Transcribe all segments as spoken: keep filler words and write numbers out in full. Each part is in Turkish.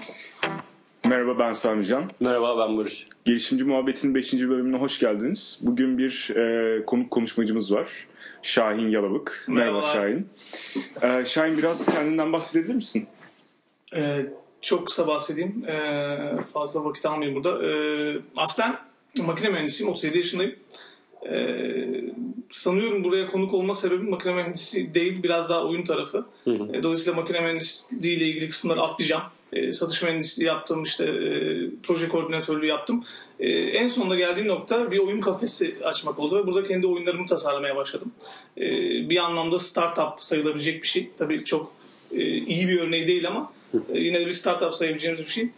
Merhaba, ben Sami Can. Merhaba, ben Barış. Girişimci Muhabbet'in beşinci bölümüne hoş geldiniz. Bugün bir e, konuk konuşmacımız var. Şahin Yalabık. Merhaba, Merhaba Şahin. E, Şahin, biraz kendinden bahsedebilir misin? Ee, çok kısa bahsedeyim. Ee, fazla vakit almayayım burada. Ee, aslen makine mühendisiyim. otuz yedi yaşındayım. Ee, sanıyorum buraya konuk olma sebebim makine mühendisi değil, biraz daha oyun tarafı. Hı hı. Ee, dolayısıyla makine mühendisliği ile ilgili kısımları atlayacağım. Ee, satış mühendisliği yaptım, işte e, proje koordinatörlüğü yaptım. Ee, en sonunda geldiğim nokta bir oyun kafesi açmak oldu ve burada kendi oyunlarımı tasarlamaya başladım. Ee, bir anlamda startup sayılabilecek bir şey. Tabii çok e, iyi bir örneği değil ama e, yine de bir startup sayabileceğimiz bir şey.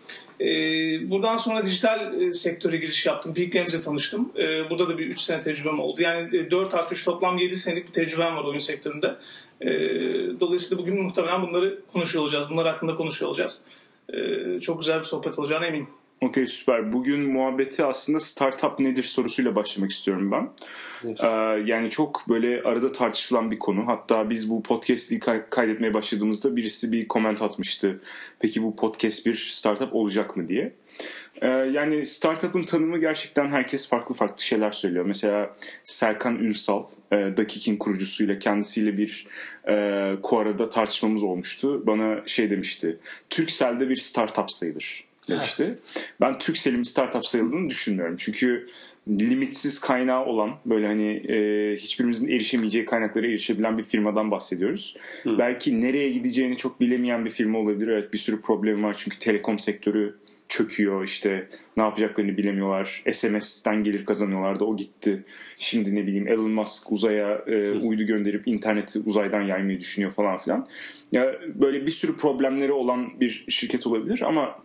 Ee, buradan sonra dijital e, sektöre giriş yaptım. Peak Games'le tanıştım. Ee, burada da bir üç sene tecrübem oldu. Yani e, dört artı üç toplam yedi senelik bir tecrübem var oyun sektöründe. Ee, dolayısıyla bugün muhtemelen bunları konuşuyor olacağız. Bunlar hakkında konuşuyor olacağız. Ee, çok güzel bir sohbet olacağına eminim. Okey, süper. Bugün muhabbeti aslında startup nedir sorusuyla başlamak istiyorum ben. Evet. Ee, yani çok böyle arada tartışılan bir konu. Hatta biz bu podcast'i kaydetmeye başladığımızda birisi bir comment atmıştı. Peki bu podcast bir startup olacak mı diye. Ee, yani startup'ın tanımı gerçekten herkes farklı farklı şeyler söylüyor. Mesela Serkan Ünsal, e, Dakik'in kurucusuyla kendisiyle bir e, Quora'da tartışmamız olmuştu. Bana şey demişti, Turkcell'de bir startup sayılır demişti. Evet. Ben Turkcell'in startup sayıldığını düşünmüyorum. Çünkü limitsiz kaynağı olan, böyle hani e, hiçbirimizin erişemeyeceği kaynaklara erişebilen bir firmadan bahsediyoruz. Hı. Belki nereye gideceğini çok bilemeyen bir firma olabilir. Evet, bir sürü problem var çünkü telekom sektörü çöküyor, işte ne yapacaklarını bilemiyorlar. S M S'ten gelir kazanıyorlardı, o gitti. Şimdi ne bileyim Elon Musk uzaya e, uydu gönderip interneti uzaydan yaymayı düşünüyor falan filan. Ya böyle bir sürü problemleri olan bir şirket olabilir ama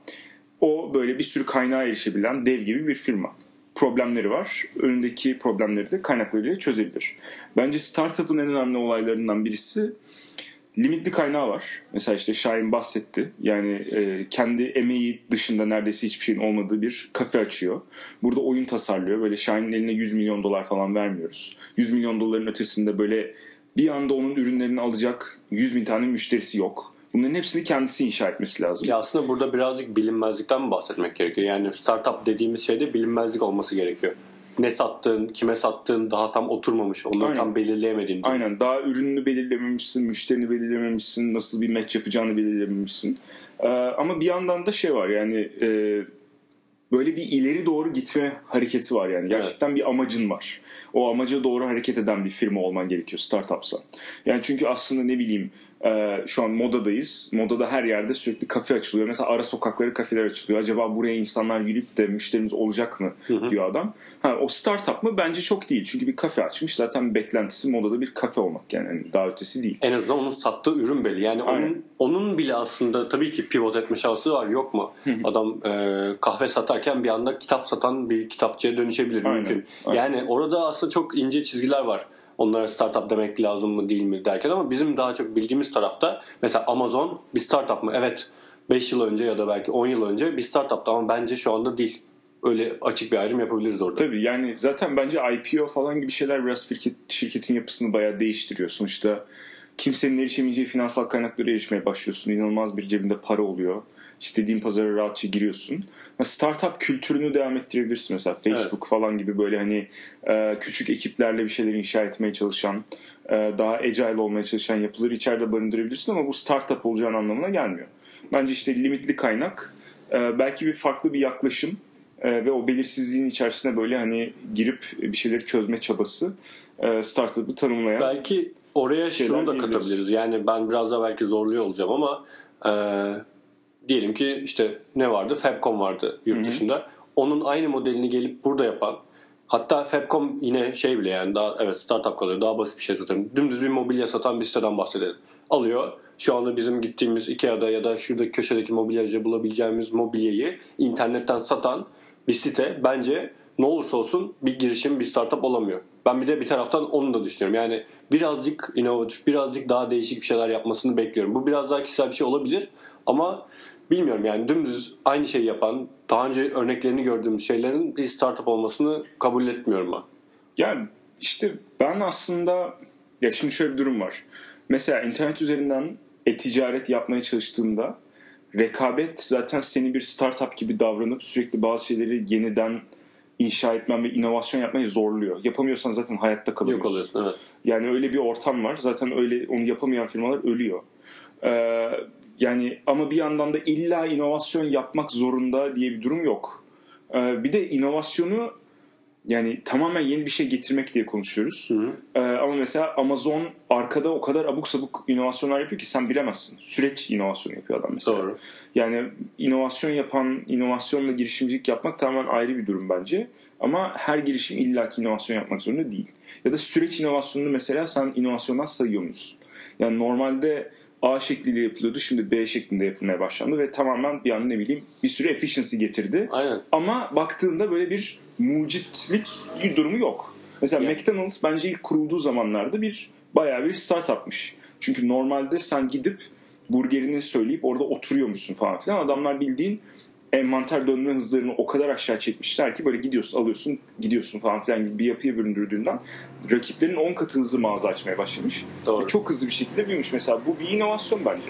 o böyle bir sürü kaynağa erişebilen dev gibi bir firma. Problemleri var. Önündeki problemleri de kaynaklarıyla çözebilir. Bence startup'ın en önemli olaylarından birisi limitli kaynağı var. Mesela işte Şahin bahsetti. Yani e, kendi emeği dışında neredeyse hiçbir şeyin olmadığı bir kafe açıyor. Burada oyun tasarlıyor. Böyle Şahin'in eline yüz milyon dolar falan vermiyoruz. yüz milyon doların ötesinde böyle bir anda onun ürünlerini alacak yüz bin tane müşterisi yok. Bunların hepsini kendisi inşa etmesi lazım. Ya aslında burada birazcık bilinmezlikten mi bahsetmek gerekiyor? Yani startup dediğimiz şeyde bilinmezlik olması gerekiyor. Ne sattığın, kime sattığın daha tam oturmamış. Onları Aynen. tam belirleyemediğin. Aynen. Daha ürününü belirlememişsin, müşterini belirlememişsin, nasıl bir match yapacağını belirlememişsin. Ee, ama bir yandan da şey var yani e, böyle bir ileri doğru gitme hareketi var yani. Gerçekten evet. bir amacın var. O amaca doğru hareket eden bir firma olman gerekiyor startupsan. Yani çünkü aslında ne bileyim e, şu an modadayız. Modada her yerde sürekli kafe açılıyor. Mesela ara sokakları kafeler açılıyor. Acaba buraya insanlar girip de müşterimiz olacak mı hı hı. diyor adam. Ha, o startup mı? Bence çok değil. Çünkü bir kafe açmış. Zaten beklentisi modada bir kafe olmak yani. Yani daha ötesi değil. En azından onun sattığı ürün belli. Yani onun, onun bile aslında tabii ki pivot etme şansı var. Yok mu? Hı hı. Adam e, kahve satarken bir anda kitap satan bir kitapçıya dönüşebilir. Aynen. Mümkün. Aynen. Yani orada aslında çok ince çizgiler var. Onlara startup demek lazım mı değil mi derken, ama bizim daha çok bildiğimiz tarafta mesela Amazon bir startup mı? Evet, beş yıl önce ya da belki on yıl önce bir startuptı ama bence şu anda değil. Öyle açık bir ayrım yapabiliriz orada. Tabii yani zaten bence I P O falan gibi şeyler biraz şirket, şirketin yapısını bayağı değiştiriyor. Sonuçta kimsenin erişemeyeceği finansal kaynaklara erişmeye başlıyorsun. İnanılmaz bir cebinde para oluyor. İstediğin pazara rahatça giriyorsun. Startup kültürünü devam ettirebilirsin. Mesela Facebook evet. falan gibi böyle hani küçük ekiplerle bir şeyler inşa etmeye çalışan, daha agile olmaya çalışan yapıları içeride barındırabilirsin ama bu startup olacağın anlamına gelmiyor. Bence işte limitli kaynak, belki bir farklı bir yaklaşım ve o belirsizliğin içerisine böyle hani girip bir şeyleri çözme çabası startup'ı tanımlayan. Belki oraya şunu da katabiliriz. Yani ben biraz da belki zorluyor olacağım ama e, diyelim ki işte ne vardı? Fabcom vardı yurt dışında. Hı hı. Onun aynı modelini gelip burada yapan, hatta Fabcom yine şey bile yani daha evet startup kalıyor. Daha basit bir şey satarım. Dümdüz bir mobilya satan bir siteden bahsedelim. Alıyor. Şu anda bizim gittiğimiz Ikea'da ya da şuradaki köşedeki mobilyacıda bulabileceğimiz mobilyayı internetten satan bir site bence ne olursa olsun bir girişim, bir startup olamıyor. Ben bir de bir taraftan onu da düşünüyorum. Yani birazcık inovatif, birazcık daha değişik bir şeyler yapmasını bekliyorum. Bu biraz daha kişisel bir şey olabilir ama bilmiyorum yani dümdüz aynı şeyi yapan, daha önce örneklerini gördüğüm şeylerin bir startup olmasını kabul etmiyorum ben. Yani işte ben aslında ya şimdi şöyle bir durum var. Mesela internet üzerinden e-ticaret yapmaya çalıştığımda rekabet zaten seni bir startup gibi davranıp sürekli bazı şeyleri yeniden inşa etmen ve inovasyon yapmayı zorluyor. Yapamıyorsan zaten hayatta kalıyorsun. Yok oluyorsun, evet. Yani öyle bir ortam var. Zaten öyle onu yapamayan firmalar ölüyor. Ee, yani ama bir yandan da illa inovasyon yapmak zorunda diye bir durum yok. Ee, bir de inovasyonu yani tamamen yeni bir şey getirmek diye konuşuyoruz. Hı hı. Ee, ama mesela Amazon arkada o kadar abuk sabuk inovasyonlar yapıyor ki sen bilemezsin. Süreç inovasyonu yapıyor adam mesela. Doğru. Yani inovasyon yapan, inovasyonla girişimcilik yapmak tamamen ayrı bir durum bence. Ama her girişim illaki inovasyon yapmak zorunda değil. Ya da süreç inovasyonunu mesela sen inovasyondan sayıyor musun? Yani normalde A şekliyle yapılıyordu, şimdi B şeklinde yapılmaya başlandı ve tamamen bir an ne bileyim bir sürü efficiency getirdi. Aynen. Ama baktığında böyle bir mucitlik bir durumu yok. Mesela yani. McDonald's bence ilk kurulduğu zamanlarda bir bayağı bir startupmış. Çünkü normalde sen gidip burgerini söyleyip orada oturuyormuşsun falan filan. Adamlar bildiğin envanter dönme hızlarını o kadar aşağı çekmişler ki böyle gidiyorsun, alıyorsun, gidiyorsun falan filan gibi bir yapıya büründürdüğünden rakiplerin on katı hızlı mağaza açmaya başlamış. Doğru. Çok hızlı bir şekilde büyümüş. Mesela bu bir inovasyon bence.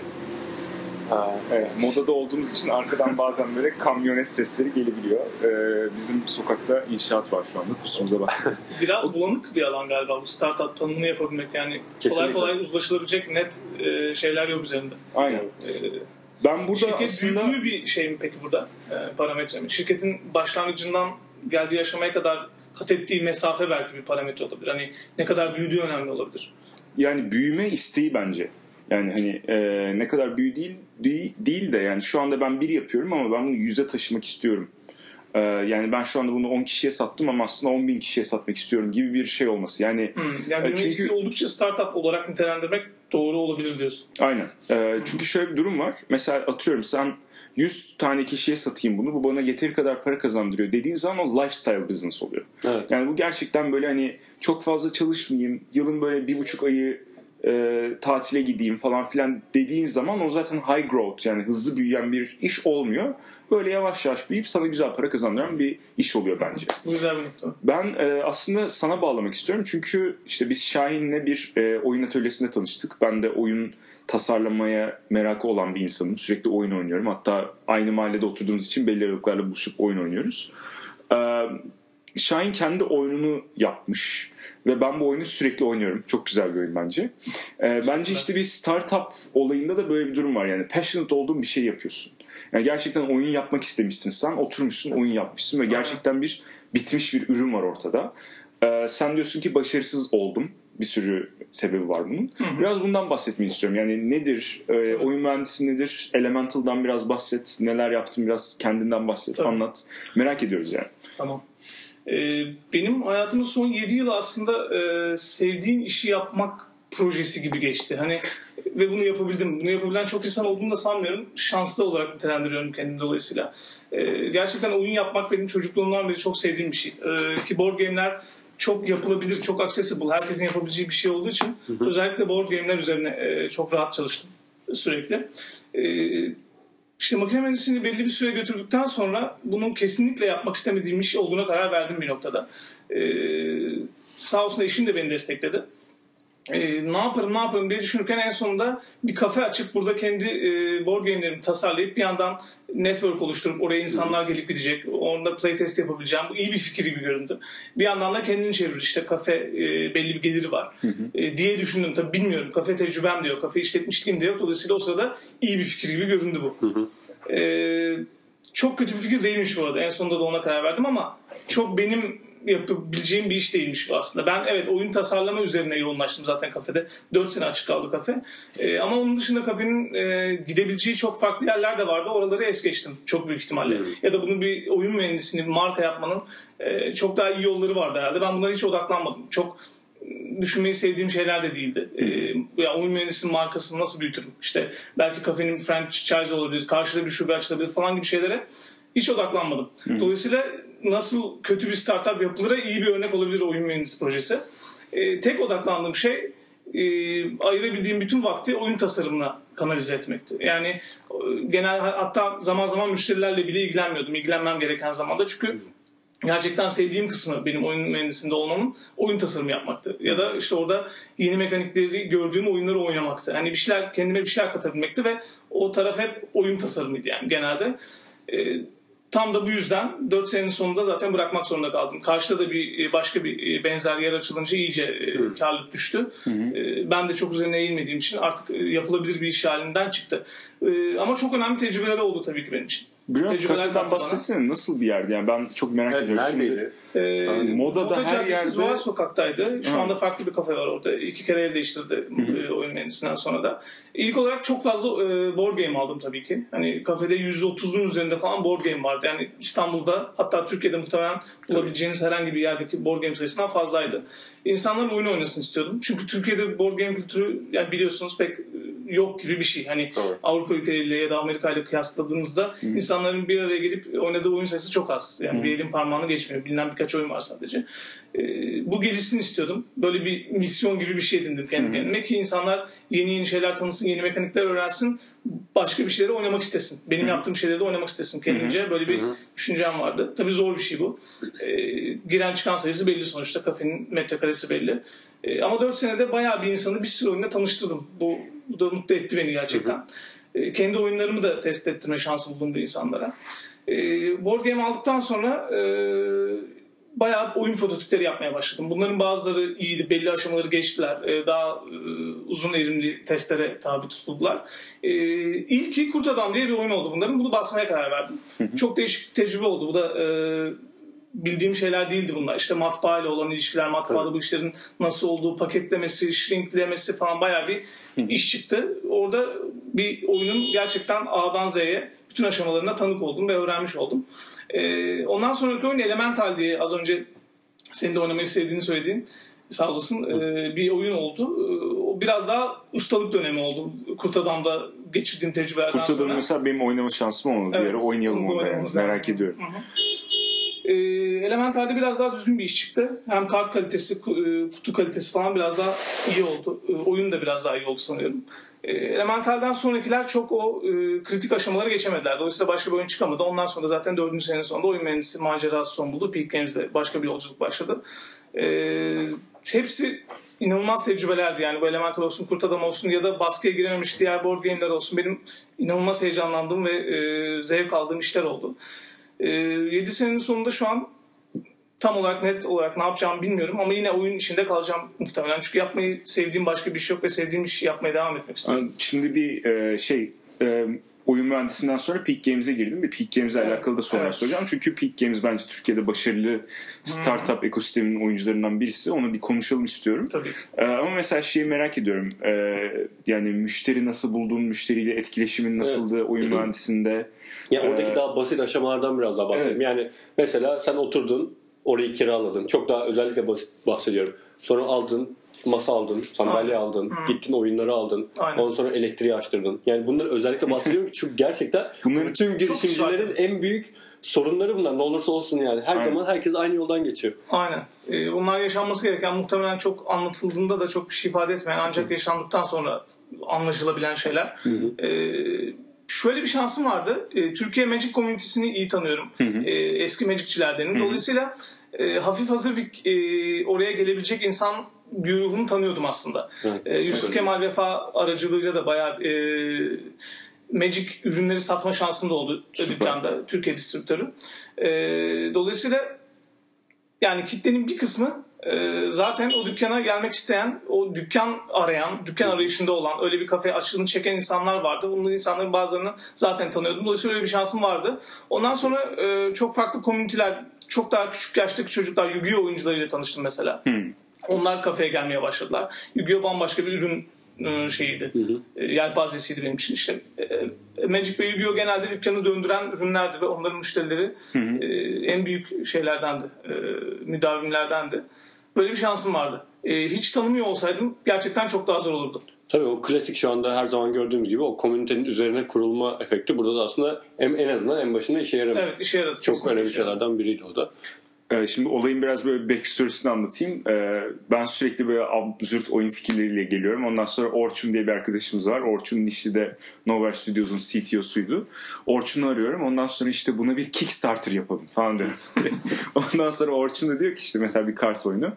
Ha, evet, modada olduğumuz için arkadan bazen böyle kamyonet sesleri gelebiliyor. Ee, bizim sokakta inşaat var şu anda. Kusurumuza bak. Biraz bulanık bir alan galiba bu startup tanımını yapabilmek. Yani kesinlikle. Kolay kolay uzlaşılabilecek net e, şeyler yok üzerinde. Aynen. Ee, ben burada şirket aslında... büyüklüğü bir şey mi peki burada? E, parametre mi? Şirketin başlangıcından geldiği aşamaya kadar kat ettiği mesafe belki bir parametre olabilir. Hani ne kadar büyüdüğü önemli olabilir. Yani büyüme isteği bence. Yani hani e, ne kadar büyü değil, değil değil de yani şu anda ben bir yapıyorum ama ben bunu yüze taşımak istiyorum. E, yani ben şu anda bunu on kişiye sattım ama aslında on bin kişiye satmak istiyorum gibi bir şey olması. Yani, hmm, yani büyüme çünkü, isteği oldukça startup olarak nitelendirmek doğru olabilir diyorsun. Aynen. E, çünkü şöyle bir durum var. Mesela atıyorum sen yüz tane kişiye satayım bunu. Bu bana yeteri kadar para kazandırıyor dediğin zaman o lifestyle business oluyor. Evet. Yani bu gerçekten böyle hani çok fazla çalışmayayım. Yılın böyle bir buçuk ayı E, tatile gideyim falan filan dediğin zaman o zaten high growth yani hızlı büyüyen bir iş olmuyor. Böyle yavaş yavaş büyüyüp sana güzel para kazandıran bir iş oluyor bence. Güzel bir nokta. Ben e, aslında sana bağlamak istiyorum çünkü işte biz Şahin'le bir e, oyun atölyesinde tanıştık. Ben de oyun tasarlamaya merakı olan bir insanım. Sürekli oyun oynuyorum. Hatta aynı mahallede oturduğumuz için belli aralıklarla buluşup oyun oynuyoruz. E, Şahin kendi oyununu yapmış. Ve ben bu oyunu sürekli oynuyorum. Çok güzel bir oyun bence. Ee, bence işte bir startup olayında da böyle bir durum var. Yani passionate olduğun bir şey yapıyorsun. Yani gerçekten oyun yapmak istemişsin sen. Oturmuşsun, oyun yapmışsın ve gerçekten bir bitmiş bir ürün var ortada. Ee, sen diyorsun ki başarısız oldum. Bir sürü sebebi var bunun. Hı hı. Biraz bundan bahsetmeyi istiyorum. Yani nedir? E, oyun mühendisi nedir? Elemental'dan biraz bahset. Neler yaptın biraz kendinden bahset. Tabii. Anlat. Merak ediyoruz yani. Tamam. Benim hayatımın son yedi yılı aslında e, sevdiğin işi yapmak projesi gibi geçti. Hani ve bunu yapabildim. Bunu yapabilen çok insan olduğunu da sanmıyorum. Şanslı olarak nitelendiriyorum kendimi dolayısıyla. E, gerçekten oyun yapmak benim çocukluğumdan beri çok sevdiğim bir şey. E, ki board game'ler çok yapılabilir, çok accessible. Herkesin yapabileceği bir şey olduğu için hı hı. özellikle board game'ler üzerine e, çok rahat çalıştım sürekli. E, İşte makine mühendisliğini belli bir süre götürdükten sonra bunun kesinlikle yapmak istemediğim iş olduğuna karar verdim bir noktada. Ee, sağ olsun eşim de beni destekledi. Ee, ne yaparım ne yaparım diye düşünürken en sonunda bir kafe açıp burada kendi e, board game'lerimi tasarlayıp bir yandan network oluşturup oraya insanlar gelip gidecek. Orada playtest yapabileceğim. Bu iyi bir fikir gibi göründü. Bir yandan da kendini çevirir. İşte kafe e, belli bir geliri var hı hı. E, diye düşündüm. Tabii bilmiyorum. Kafe tecrübem de yok. Kafe işletmişliğim de yok. Dolayısıyla o sırada iyi bir fikir gibi göründü bu. Hı hı. E, çok kötü bir fikir değilmiş bu arada. En sonunda da ona karar verdim ama çok benim yapabileceğim bir iş değilmiş bu aslında. Ben evet oyun tasarlama üzerine yoğunlaştım zaten kafede. dört sene açık kaldı kafe. Ee, ama onun dışında kafenin e, gidebileceği çok farklı yerler de vardı. Oraları es geçtim çok büyük ihtimalle. Hmm. Ya da bunu bir oyun mühendisliğini, bir marka yapmanın e, çok daha iyi yolları vardı herhalde. Ben bunlara hiç odaklanmadım. Çok düşünmeyi sevdiğim şeyler de değildi. Hmm. Ee, ya oyun mühendisinin markasını nasıl büyütürüm? İşte belki kafenin franchise olabilir, karşıda bir şube açılabilir falan gibi şeylere hiç odaklanmadım. Hmm. Dolayısıyla nasıl kötü bir startup yapılır'a iyi bir örnek olabilir oyun mühendisi projesi. Ee, tek odaklandığım şey e, ayırabildiğim bütün vakti oyun tasarımına kanalize etmekti. Yani e, genel hatta zaman zaman müşterilerle bile ilgilenmiyordum. İlgilenmem gereken zamanda çünkü gerçekten sevdiğim kısmı benim oyun mühendisliğinde olmamın oyun tasarımı yapmaktı. Ya da işte orada yeni mekanikleri gördüğüm oyunları oynamaktı. Yani bir şeyler, kendime bir şeyler katabilmekti ve o taraf hep oyun tasarımıydı yani genelde. Ee, tam da bu yüzden dört senenin sonunda zaten bırakmak zorunda kaldım. Karşıda da bir başka bir benzer yer açılınca iyice hmm. karlılık düştü. Hmm. Ben de çok üzerine eğilmediğim için artık yapılabilir bir iş halinden çıktı. Ama çok önemli tecrübeler oldu tabii ki benim için. Biraz kafeden bahsetsene, nasıl bir yerdi yani, ben çok merak evet, ediyorum. Neredeydi? Ee, Moda'da Moda her yerde. Zuhal Sokak'taydı. Şu Hı. anda farklı bir kafe var orada. İki kere el değiştirdi Hı. oyun mühendisinden sonra da. İlk olarak çok fazla board game aldım tabii ki. Hani kafede yüz otuzun üzerinde falan board game vardı. Yani İstanbul'da, hatta Türkiye'de muhtemelen bulabileceğiniz herhangi bir yerdeki board game sayısından fazlaydı. İnsanların oyun oynasın istiyordum. Çünkü Türkiye'de board game kültürü yani biliyorsunuz pek yok gibi bir şey. Hani Doğru. Avrupa ülkeleriyle ya da Amerika ile kıyasladığınızda Hı. insanların bir araya gelip oynadığı oyun sayısı çok az. Yani Hı. bir elin parmağını geçmiyor. Bilinen birkaç oyun var sadece. Ee, bu gelişsin istiyordum. Böyle bir misyon gibi bir şey edindim kendi kendime ki insanlar yeni yeni şeyler tanısın, yeni mekanikler öğrensin, başka bir şeyleri oynamak istesin. Benim Hı. yaptığım şeyleri de oynamak istesin kendince. Hı. Böyle bir Hı. düşüncem vardı. Tabii zor bir şey bu. Ee, giren çıkan sayısı belli sonuçta. Kafenin metrekaresi belli. Ee, ama dört senede bayağı bir insanı bir sürü oyunla tanıştırdım. Bu, bu da mutlu etti beni gerçekten. Hı. Ee, kendi oyunlarımı da test ettirme şansı buldum bu insanlara. Ee, board game aldıktan sonra e, bayağı oyun prototipleri yapmaya başladım. Bunların bazıları iyiydi, belli aşamaları geçtiler. Ee, daha e, uzun erimli testlere tabi tutuldular. Ee, İlki Kurt Adam diye bir oyun oldu bunların. Bunu basmaya karar verdim. Hı hı. Çok değişik bir tecrübe oldu. Bu da e, bildiğim şeyler değildi bunlar. İşte matbaa ile olan ilişkiler, matbaada evet. bu işlerin nasıl olduğu, paketlemesi, shrinklemesi falan bayağı bir hı. iş çıktı. Orada bir oyunun gerçekten A'dan Z'ye bütün aşamalarına tanık oldum ve öğrenmiş oldum. Ee, ondan sonraki oyun Elemental diye az önce senin de oynamayı sevdiğini söylediğin sağ olasın ee, bir oyun oldu. Ee, o biraz daha ustalık dönemi oldu. Kurt Adam'da geçirdiğim tecrübelerden Kurt sonra. Kurt Adam mesela benim oynama şansım olmadı. Evet, bir ara oynayalım onu yani. Merak ediyorum. Hı hı. Ee, Elemental'de biraz daha düzgün bir iş çıktı. Hem kart kalitesi, kutu kalitesi falan biraz daha iyi oldu. Ee, oyun da biraz daha iyi oldu sanıyorum. Elemental'den sonrakiler çok o e, kritik aşamaları geçemediler. Dolayısıyla başka bir oyun çıkamadı. Ondan sonra zaten dördüncü senenin sonunda oyun mühendisi macerası son buldu. Peak Games'de başka bir yolculuk başladı. E, hepsi inanılmaz tecrübelerdi. Yani bu Elemental olsun, Kurt Adam olsun ya da baskıya girememiş diğer board game'ler olsun. Benim inanılmaz heyecanlandığım ve e, zevk aldığım işler oldu. E, yedi senenin sonunda şu an tam olarak net olarak ne yapacağımı bilmiyorum ama yine oyun içinde kalacağım muhtemelen. Çünkü yapmayı sevdiğim başka bir şey yok ve sevdiğim işi yapmaya devam etmek istiyorum. Şimdi bir e, şey e, oyun mühendisinden sonra Peak Games'e girdim ve Peak Games'e evet, alakalı da sonra evet. soracağım. Çünkü Peak Games bence Türkiye'de başarılı startup hmm. ekosisteminin oyuncularından birisi. Onu bir konuşalım istiyorum. Tabii. E, ama mesela şeyi merak ediyorum. E, yani müşteri nasıl buldun? Müşteriyle etkileşimin nasıldı evet. oyun mühendisinde? Ya oradaki ee, daha basit aşamalardan biraz daha bahsedeyim. Evet. Yani mesela sen oturdun, orayı kiraladın. Çok daha özellikle basit bahsediyorum. Sonra aldın, masa aldın, sandalye Aynen. aldın, hmm. gittin oyunları aldın. Aynen. Ondan sonra elektriği açtırdın. Yani bunları özellikle bahsediyorum ki çünkü gerçekten bunların bütün girişimcilerin en büyük sorunları bunlar. Ne olursa olsun yani. Her Aynen. zaman herkes aynı yoldan geçiyor. Aynen. Ee, bunlar yaşanması gereken, muhtemelen çok anlatıldığında da çok bir şey ifade etmeyen ancak Hı. yaşandıktan sonra anlaşılabilen şeyler. Hı hı. Ee, Şöyle bir şansım vardı. E, Türkiye Magic Community'sini iyi tanıyorum. Hı hı. E, eski Magic'çilerdenim. Hı hı. Dolayısıyla e, hafif hazır bir e, oraya gelebilecek insan güruhunu tanıyordum aslında. E, Yusuf evet. Kemal Vefa aracılığıyla da bayağı e, Magic ürünleri satma şansım da oldu dükkanda. Türkiye distribütörü. E, dolayısıyla yani kitlenin bir kısmı zaten o dükkana gelmek isteyen, o dükkan arayan, dükkan arayışında olan, öyle bir kafe açılını çeken insanlar vardı. Bunların insanların bazılarını zaten tanıyordum. Dolayısıyla öyle bir şansım vardı. Ondan sonra çok farklı komüniteler, çok daha küçük yaştaki çocuklar, Yu-Gi-Oh oyuncularıyla tanıştım mesela. Hmm. Onlar kafeye gelmeye başladılar. Yu-Gi-Oh bambaşka bir ürün şeyiydi. Hı hı. Yelpazesiydi benim için işte. Magic ve Yu-Gi-Oh genelde dükkanı döndüren ürünlerdi ve onların müşterileri hı hı. en büyük şeylerdendi. Müdavimlerdendi. Böyle bir şansım vardı. Hiç tanımıyor olsaydım gerçekten çok daha zor olurdu. Tabii o klasik şu anda her zaman gördüğümüz gibi o komünitenin üzerine kurulma efekti burada da aslında en, en azından en başında işe yaramış. Evet, işe yaradı. Çok önemli şeylerden biriydi o da. Şimdi olayın biraz böyle backstory'sini anlatayım. Ben sürekli böyle absürt oyun fikirleriyle geliyorum. Ondan sonra Orçun diye bir arkadaşımız var. Orçun Nişli'de Nowhere Studios'un C T O'suydu. Orçun'u arıyorum. Ondan sonra işte buna bir Kickstarter yapalım falan diyorum. Ondan sonra Orçun da diyor ki işte mesela bir kart oyunu.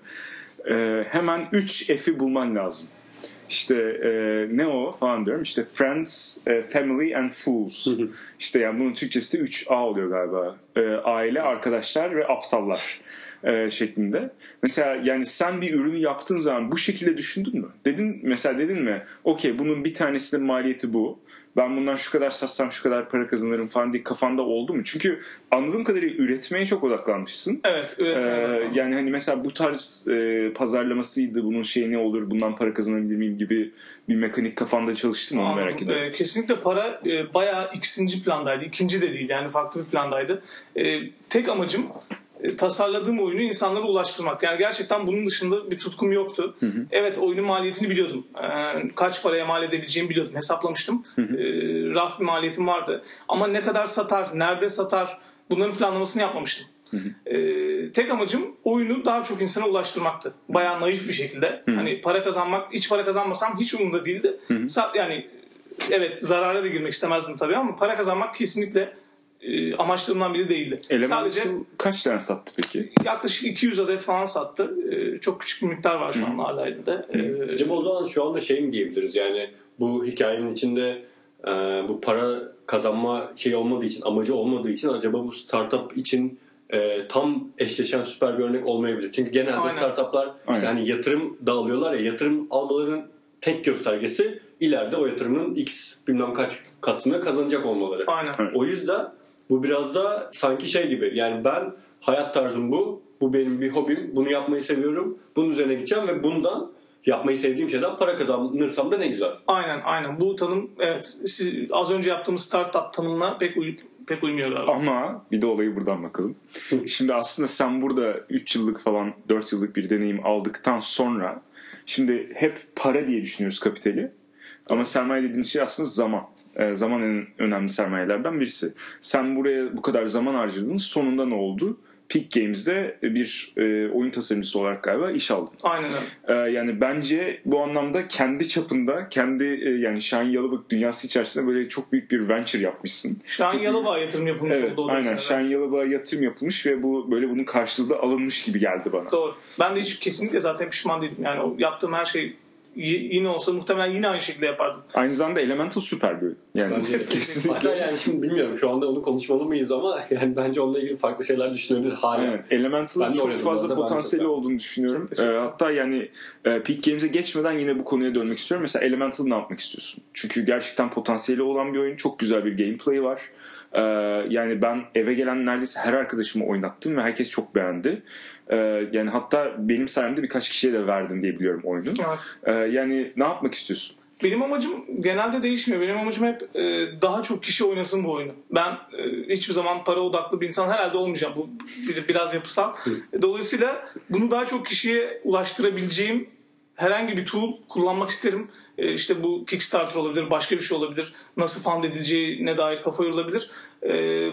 Hemen üç F'i bulman lazım. İşte e, ne o falan diyorum. İşte Friends, e, Family and Fools. İşte yani bunun Türkçesi de üç A oluyor galiba. E, aile, arkadaşlar ve aptallar e, şeklinde. Mesela yani sen bir ürünü yaptığın zaman bu şekilde düşündün mü? Dedin mesela dedin mi? Okey, bunun bir tanesinin maliyeti bu. Ben bundan şu kadar satsam şu kadar para kazanırım falan diye kafanda oldu mu? Çünkü anladığım kadarıyla üretmeye çok odaklanmışsın. Evet, üretmeye ee, odaklandım. Yani hani mesela bu tarz e, pazarlamasıydı, bunun şey ne olur, bundan para kazanabilir miyim gibi bir mekanik kafanda çalıştı mı, onu merak ediyorum. Ee, kesinlikle para e, bayağı ikinci plandaydı. İkinci de değil, yani farklı bir plandaydı. E, tek amacım tasarladığım oyunu insanlara ulaştırmak. Yani gerçekten bunun dışında bir tutkum yoktu. Hı hı. Evet, oyunun maliyetini biliyordum. Ee, kaç paraya mal edebileceğimi biliyordum. Hesaplamıştım. Hı hı. Ee, raf bir maliyetim vardı. Ama ne kadar satar, nerede satar, bunların planlamasını yapmamıştım. Hı hı. Ee, tek amacım oyunu daha çok insana ulaştırmaktı. Bayağı naif bir şekilde. Hı hı. Hani para kazanmak, hiç para kazanmasam hiç umurumda değildi. Hı hı. Yani evet, zarara da girmek istemezdim tabii ama para kazanmak kesinlikle E, amaçlarımdan biri değildi. Elemental sadece kaç tane sattı peki? Yaklaşık iki yüz adet falan sattı. E, çok küçük bir miktar var şu an hala elimde. E, Acaba o zaman şu anda şey mi diyebiliriz? Yani bu hikayenin içinde e, bu para kazanma şey olmadığı için, amacı olmadığı için acaba bu startup için e, tam eşleşen süper bir örnek olmayabilir. Çünkü genelde Aynen. startuplar işte hani yatırım da alıyorlar ya, yatırım almaların tek göstergesi ileride o yatırımın X bilmem kaç katına kazanacak olmaları. Aynen. O yüzden bu biraz da sanki şey gibi, yani ben hayat tarzım bu, bu benim bir hobim, bunu yapmayı seviyorum, bunun üzerine gideceğim ve bundan, yapmayı sevdiğim şeyden para kazanırsam da ne güzel. Aynen aynen bu tanım, evet, siz, az önce yaptığımız startup tanımına pek uy pek uymuyor galiba. Ama bir de olayı buradan bakalım. Şimdi aslında sen burada üç yıllık falan dört yıllık bir deneyim aldıktan sonra şimdi hep para diye düşünüyoruz kapitali. Ama sermaye dediğimiz şey aslında zaman. E, zaman en önemli sermayelerden birisi. Sen buraya bu kadar zaman harcadın. Sonunda ne oldu? Peak Games'de bir e, oyun tasarımcısı olarak galiba iş aldın. Aynen öyle. E, yani bence bu anlamda kendi çapında, kendi e, yani Şahin Yalıbık dünyası içerisinde böyle çok büyük bir venture yapmışsın. Şahin Yalıbık'a yatırım yapılmış evet, oldu. Aynen. Şahin Yalıbık'a yatırım yapılmış ve bu böyle bunun karşılığı da alınmış gibi geldi bana. Doğru. Ben de hiç kesinlikle zaten pişman değilim. Yani o yaptığım her şey yine olsa muhtemelen yine aynı şekilde yapardım. Aynı zamanda Elemental süper bir oyun. Yani kesinlikle. Hatta yani şimdi bilmiyorum, şu anda onu konuşmalı mıyız ama yani bence onunla ilgili farklı şeyler düşünebilir hala. Evet, Elemental'ın çok fazla potansiyeli olduğunu düşünüyorum. Ee, hatta yani e, Peak Games'e geçmeden yine bu konuya dönmek istiyorum. Mesela Elemental'ı ne yapmak istiyorsun? Çünkü gerçekten potansiyeli olan bir oyun. Çok güzel bir gameplay var. Ee, yani ben eve gelen neredeyse her arkadaşımı oynattım ve herkes çok beğendi. Ee, yani hatta benim sayemde birkaç kişiye de verdin diye biliyorum oyunu. Evet. Ee, yani ne yapmak istiyorsun? Benim amacım genelde değişmiyor. Benim amacım hep e, daha çok kişi oynasın bu oyunu. Ben e, hiçbir zaman para odaklı bir insan herhalde olmayacağım. Bu bir, biraz yapısal. Dolayısıyla bunu daha çok kişiye ulaştırabileceğim herhangi bir tool kullanmak isterim. E, işte bu Kickstarter olabilir, başka bir şey olabilir. Nasıl fund edileceğine dair kafa yorulabilir. E,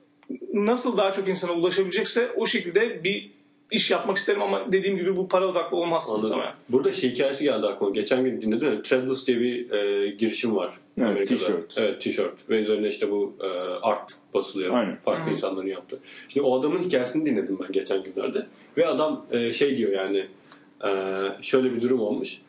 nasıl daha çok insana ulaşabilecekse o şekilde bir iş yapmak isterim ama dediğim gibi bu para odaklı olmaz. Tamam. Burada şey hikayesi geldi aklıma. Geçen gün dinledim. Threadless diye bir e, girişim var. Evet, tişört. Evet, tişört. Ve üzerine işte bu e, art basılıyor. Aynen. Farklı Hı-hı. insanların yaptığı. Şimdi o adamın hikayesini dinledim ben geçen günlerde. Ve adam e, şey diyor yani e, şöyle bir durum olmuş.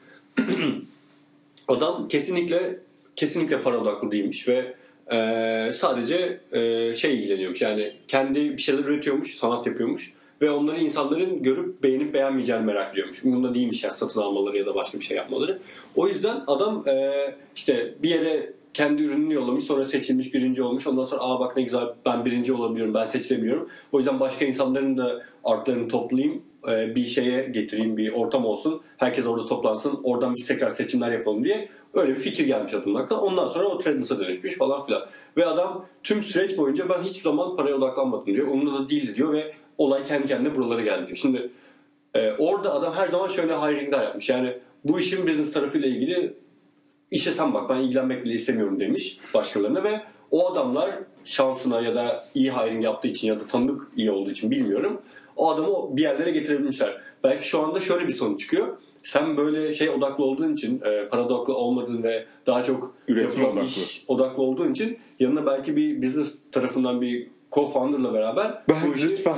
Adam kesinlikle kesinlikle para odaklı değilmiş ve e, sadece e, şey ilgileniyormuş. Yani kendi bir şeyler üretiyormuş, sanat yapıyormuş. Ve onları insanların görüp beğenip beğenmeyeceğini merak ediyormuş. Umurunda değilmiş yani satın almaları ya da başka bir şey yapmaları. O yüzden adam e, işte bir yere kendi ürününü yollamış, sonra seçilmiş, birinci olmuş. Ondan sonra aa bak ne güzel, ben birinci olabiliyorum, ben seçilebiliyorum. O yüzden başka insanların da artlarını toplayayım, e, bir şeye getireyim, bir ortam olsun. Herkes orada toplansın, oradan biz tekrar seçimler yapalım diye öyle bir fikir gelmiş adamın aklına. Ondan sonra o Threadless'a dönüşmüş falan filan. Ve adam tüm süreç boyunca ben hiçbir zaman paraya odaklanmadım diyor. Onunla da değildi diyor ve olay kendi kendine buralara geldi diyor. Şimdi e, orada adam her zaman şöyle hiringler yapmış. Yani bu işin business tarafıyla ilgili işe sen bak, ben ilgilenmek bile istemiyorum demiş başkalarına ve o adamlar şansına ya da iyi hiring yaptığı için ya da tanıdık iyi olduğu için bilmiyorum. o adamı bir yerlere getirebilmişler. Belki şu anda şöyle bir sonuç çıkıyor. Sen böyle şey odaklı olduğun için, e, para odaklı olmadığın ve daha çok üretim odaklı. iş odaklı olduğun için yanına belki bir business tarafından bir co-founder'la beraber ben bu işi... lütfen.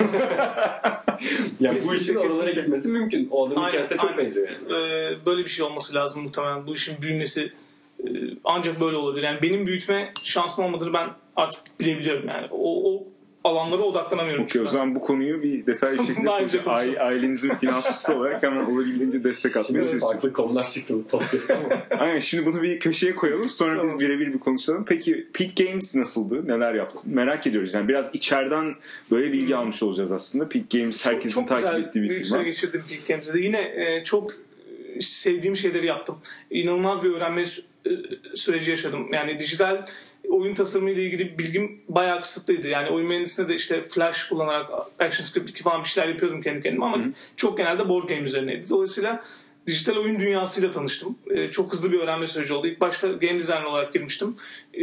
yani bu işin oralara gitmesi mümkün. O adamın hikayesine çok benziyor yani. Ee, böyle bir şey olması lazım muhtemelen. Bu işin büyümesi e, ancak böyle olabilir. Yani benim büyütme şansım olmadığını ben artık bilebiliyorum yani. O, o alanlara odaklanamıyorum. Okey, o zaman bu konuyu bir detaylı şekilde ailenizin finansçısı olarak hemen olabildiğince destek atmaya çalışıyoruz. Farklı konular çıktı bu podcast'ta ama. Aynen, şimdi bunu bir köşeye koyalım, sonra tamam. Biz birebir bir konuşalım. Peki Peak Games nasıldı? Neler yaptın? Merak ediyoruz. Yani biraz içeriden böyle bilgi hmm. almış olacağız aslında. Peak Games herkesin çok, çok takip ettiği bir firma. Çok güzel geçirdim Peak Games'de de. Yine e, çok sevdiğim şeyleri yaptım. İnanılmaz bir öğrenme süreci yaşadım. Yani dijital oyun tasarımı ile ilgili bilgim bayağı kısıtlıydı. Yani oyun mühendisliğinde de işte Flash kullanarak ActionScript falan bir şeyler yapıyordum kendi kendime ama Hı. çok genelde board game üzerineydi. Dolayısıyla dijital oyun dünyasıyla tanıştım. Ee, çok hızlı bir öğrenme süreci oldu. İlk başta game designer olarak girmiştim.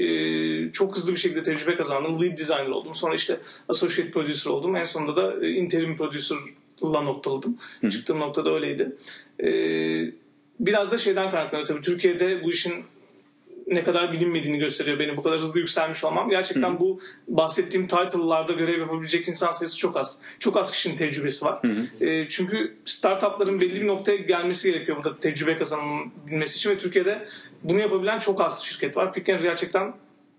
Ee, çok hızlı bir şekilde tecrübe kazandım. Lead designer oldum. Sonra işte associate producer oldum. En sonunda da interim producer'la noktaladım. Hı. Çıktığım noktada öyleydi. Ee, biraz da şeyden kaynaklanıyor tabii. Türkiye'de bu işin ne kadar bilinmediğini gösteriyor benim bu kadar hızlı yükselmiş olmam. Gerçekten Hı-hı. bu bahsettiğim title'larda görev yapabilecek insan sayısı çok az. Çok az kişinin tecrübesi var. E, çünkü startupların belli bir noktaya gelmesi gerekiyor burada tecrübe kazanabilmesi için ve Türkiye'de bunu yapabilen çok az şirket var. Peak Games gerçekten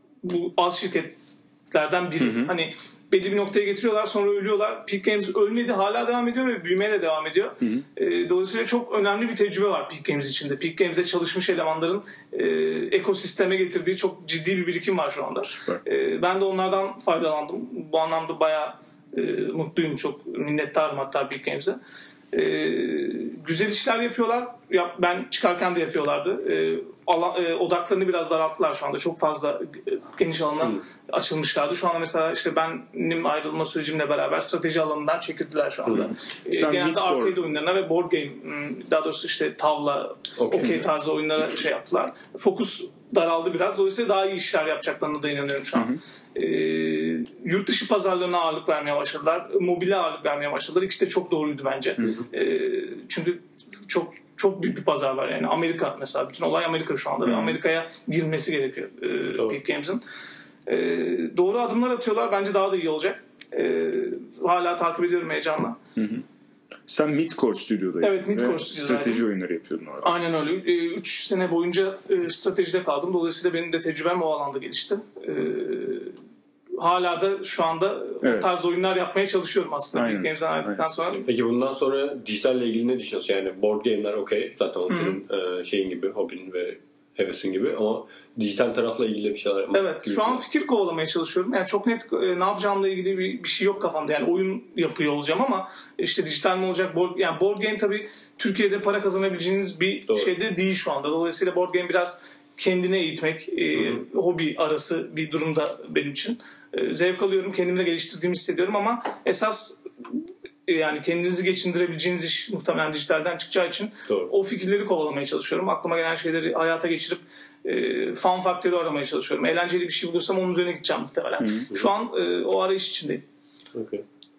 bu az şirketlerden biri. Hı-hı. Hani belli bir noktaya getiriyorlar, sonra ölüyorlar. Peak Games ölmedi, hala devam ediyor ve büyümeye de devam ediyor. Hı hı. E, dolayısıyla çok önemli bir tecrübe var Peak Games içinde. Peak Games'de çalışmış elemanların e, ekosisteme getirdiği çok ciddi bir birikim var şu anda. E, ben de onlardan faydalandım. Bu anlamda bayağı e, mutluyum, çok minnettarım hatta Peak Games'e. E, güzel işler yapıyorlar. Ya, ben çıkarken de yapıyorlardı. E, ala, e, odaklarını biraz daralttılar şu anda. Çok fazla e, geniş alana hmm. açılmışlardı. Şu anda mesela işte benim ayrılma sürecimle beraber strateji alanından çekildiler şu anda. Hmm. E, genelde arcade oyunlarına ve board game, daha doğrusu işte tavla, okey okay tarzı oyunlara şey yaptılar. Fokus daraldı biraz. Dolayısıyla daha iyi işler yapacaklarına da inanıyorum şu an. Hı hı. E, yurt dışı pazarlarına ağırlık vermeye başladılar. Mobile ağırlık vermeye başladılar. İkisi de çok doğruydu bence. Hı hı. E, çünkü çok çok büyük bir pazar var. Yani Amerika mesela. Bütün olay Amerika şu anda. Hı hı. Ve Amerika'ya girmesi gerekiyor e, Peak Games'in. E, doğru adımlar atıyorlar. Bence daha da iyi olacak. E, hala takip ediyorum heyecanla. Hı hı. Sen Midcore Stüdyo'daydın. Evet, Midcore Stüdyo'daydım. Strateji oyunları yapıyordun orada. Aynen öyle. üç sene boyunca e, stratejide kaldım. Dolayısıyla benim de tecrübem o alanda gelişti. E, hala da şu anda evet. o tarz oyunlar yapmaya çalışıyorum aslında. Peak Games'den ayrıldıktan sonra. Peki bundan sonra dijitalle ilgili ne düşünüyorsun? Yani board game'ler okey. Zaten o senin e, şeyin gibi, hobin ve hevesin gibi ama dijital tarafla ilgili bir şeyler yapmak. Evet. Şu an fikir kovalamaya çalışıyorum. Yani çok net e, ne yapacağımla ilgili bir, bir şey yok kafamda. Yani oyun yapıyor olacağım ama işte dijital mi olacak? Board, yani board game tabii Türkiye'de para kazanabileceğiniz bir Doğru. şey de değil şu anda. Dolayısıyla board game biraz kendine eğitmek, e, hobi arası bir durumda benim için. E, zevk alıyorum, kendimi de geliştirdiğimi hissediyorum ama esas e, yani kendinizi geçindirebileceğiniz iş muhtemelen dijitalden çıkacağı için Doğru. o fikirleri kovalamaya çalışıyorum. Aklıma gelen şeyleri hayata geçirip e, fun faktörü aramaya çalışıyorum. Eğlenceli bir şey bulursam onun üzerine gideceğim muhtemelen. Hı-hı. Şu an e, o arayış içindeyim. Okay.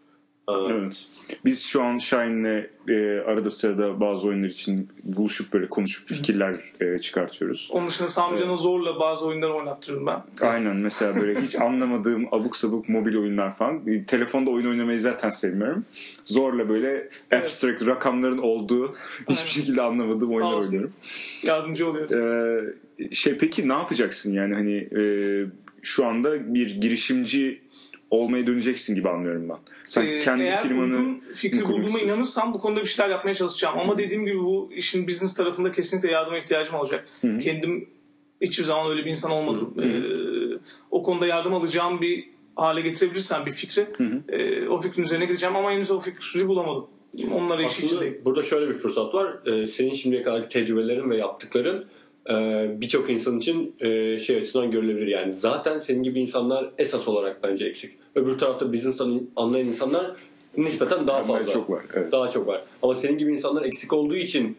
Evet. Biz şu an Shine'le e, arada sırada bazı oyunlar için buluşup böyle konuşup fikirler e, çıkartıyoruz. Onun dışında Samcan'a evet. zorla bazı oyunları oynattırıyorum ben. Aynen, mesela böyle hiç anlamadığım abuk sabuk mobil oyunlar falan. E, telefonda oyun oynamayı zaten sevmiyorum. Zorla böyle evet. abstract rakamların olduğu hiçbir Aynen. şekilde anlamadığım Sağ oyunlar olsun. oynuyorum. Yardımcı oluyoruz. Ee, şey peki ne yapacaksın yani hani e, şu anda bir girişimci olmaya döneceksin gibi anlıyorum ben. Sen ee, kendi eğer firmanı uygun fikri bulduğuma inanırsam bu konuda bir şeyler yapmaya çalışacağım. Ama dediğim gibi bu işin business tarafında kesinlikle yardıma ihtiyacım olacak. Hı-hı. Kendim hiçbir zaman öyle bir insan olmadım. Ee, o konuda yardım alacağım bir hale getirebilirsem bir fikri e, o fikrin üzerine gideceğim ama henüz o fikri bulamadım. Onlara iş içindeyim. Burada şöyle bir fırsat var. Ee, senin şimdiye kadar tecrübelerin ve yaptıkların birçok insan için şey açısından görülebilir yani. Zaten senin gibi insanlar esas olarak bence eksik. Öbür tarafta business'tan anlayan insanlar nispeten daha fazla. Çok var. Evet. Daha çok var. Ama senin gibi insanlar eksik olduğu için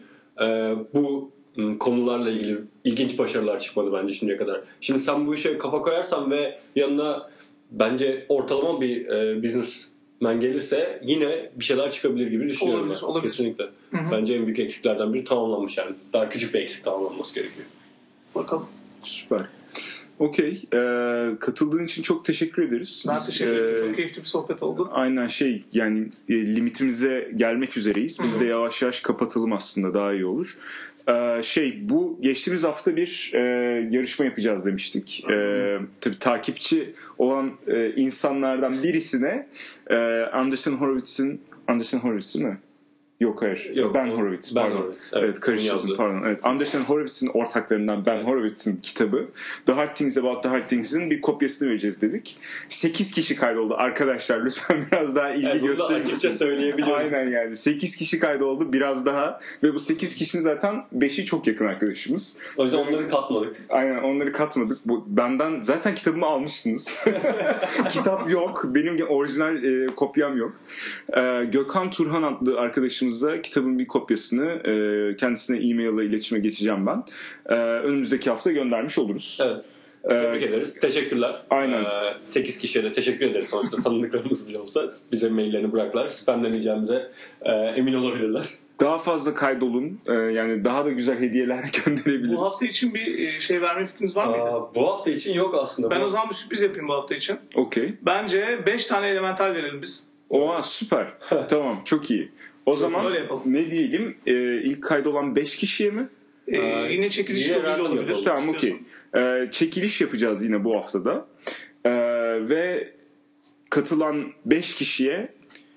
bu konularla ilgili ilginç başarılar çıkmadı bence şimdiye kadar. Şimdi sen bu işe kafa koyarsan ve yanına bence ortalama bir business Men gelirse yine bir şeyler çıkabilir gibi düşünüyorum. Olabilir, ben. olabilir. Kesinlikle. Hı hı. Bence en büyük eksiklerden biri tamamlanmış yani. Daha küçük bir eksik tamamlanması gerekiyor. Bakalım. Süper. Okey. Ee, katıldığın için çok teşekkür ederiz. Ben Biz, teşekkür ederim. e, Çok keyifli bir sohbet oldu. Aynen şey yani e, limitimize gelmek üzereyiz. Biz Hı hı. de yavaş yavaş kapatalım aslında daha iyi olur. Ee, şey bu geçtiğimiz hafta bir e, yarışma yapacağız demiştik. Ee, tabii takipçi olan e, insanlardan birisine e, Andreessen Horowitz'in Andreessen Horowitz değil mi? Yok hayır. Yok, Ben o, Horowitz. Ben Pardon. Horowitz. Evet, Evet karıştırdım pardon. Evet. Andreessen Horowitz'in ortaklarından Ben Evet. Horowitz'in kitabı The Hard Things About the Hard Things'in bir kopyasını vereceğiz dedik. sekiz kişi kaydoldu. Arkadaşlar lütfen biraz daha ilgi Evet, bunu da gösterin. açıkça söyleyebiliyoruz. Aynen yani. sekiz kişi kaydoldu. Biraz daha. Ve bu sekiz kişinin zaten beşi çok yakın arkadaşımız. O yüzden onları katmadık. Aynen onları katmadık. Bu, benden zaten kitabımı almışsınız. Kitap yok. Benim orijinal e, kopyam yok. E, Gökhan Turhan adlı arkadaşımıza kitabın bir kopyasını e, kendisine e-mail ile iletişime geçeceğim ben. E, önümüzdeki hafta göndermiş oluruz. Evet. Tebrik ee, ederiz. Teşekkürler. Aynen. Ee, sekiz kişiye de teşekkür ederiz. Sonuçta tanıdıklarımız bile olsa bize maillerini bıraklar. Spamleneceğimize e, emin olabilirler. Daha fazla kaydolun. Ee, yani daha da güzel hediyeler gönderebiliriz. Bu hafta için bir şey verme fikriniz var mıydı? Aa, bu hafta için yok aslında. Ben bu... o zaman bir sürpriz yapayım bu hafta için. Okey. Bence beş tane elemental verelim biz. Oha süper. Tamam çok iyi. O Çok zaman ne diyelim? Ee, ilk kaydolan beş kişiye mi? Ee, Aa, yine çekiliş yine yoluyla olabilir. yapalım. Tamam okey. Ee, çekiliş yapacağız yine bu haftada. Ee, ve katılan beş kişiye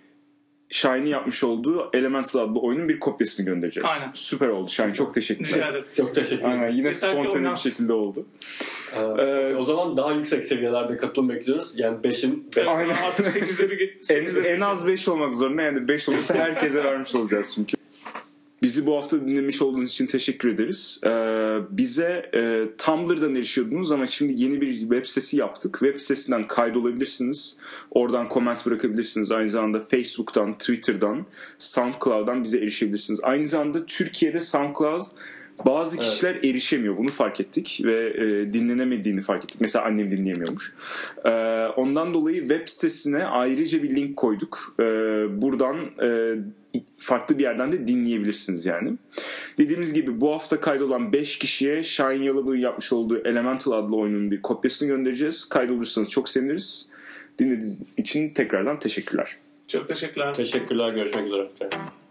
Shine'in yapmış olduğu Elemental adlı oyunun bir kopyasını göndereceğiz. Aynen. Süper oldu Shine. Çok teşekkürler. Rica ederim. Çok teşekkür ederim. Aynen, yine Yeter ki spontane bir oynansın. şekilde oldu. Ee, Ee, o zaman daha yüksek seviyelerde katılım bekliyoruz. Yani beşin beş Aynen. Artık sekizleri En, en az beş olmak zorunda. Yani beş olursa herkese vermiş olacağız çünkü. Bizi bu hafta dinlemiş olduğunuz için teşekkür ederiz. Ee, bize e, Tumblr'dan erişiyordunuz ama şimdi yeni bir web sitesi yaptık. Web sitesinden kaydolabilirsiniz. Oradan comment bırakabilirsiniz. Aynı zamanda Facebook'tan, Twitter'dan, SoundCloud'dan bize erişebilirsiniz. Aynı zamanda Türkiye'de SoundCloud bazı kişiler evet. erişemiyor. Bunu fark ettik ve e, dinlenemediğini fark ettik. Mesela annem dinleyemiyormuş. E, ondan dolayı web sitesine ayrıca bir link koyduk. E, buradan e, farklı bir yerden de dinleyebilirsiniz yani. Dediğimiz gibi bu hafta kaydolan beş kişiye Shine Yalabı'nın yapmış olduğu Elemental adlı oyunun bir kopyasını göndereceğiz. Kaydolursanız çok seviniriz. Dinlediğiniz için tekrardan teşekkürler. Çok teşekkürler. Teşekkürler. Görüşmek üzere.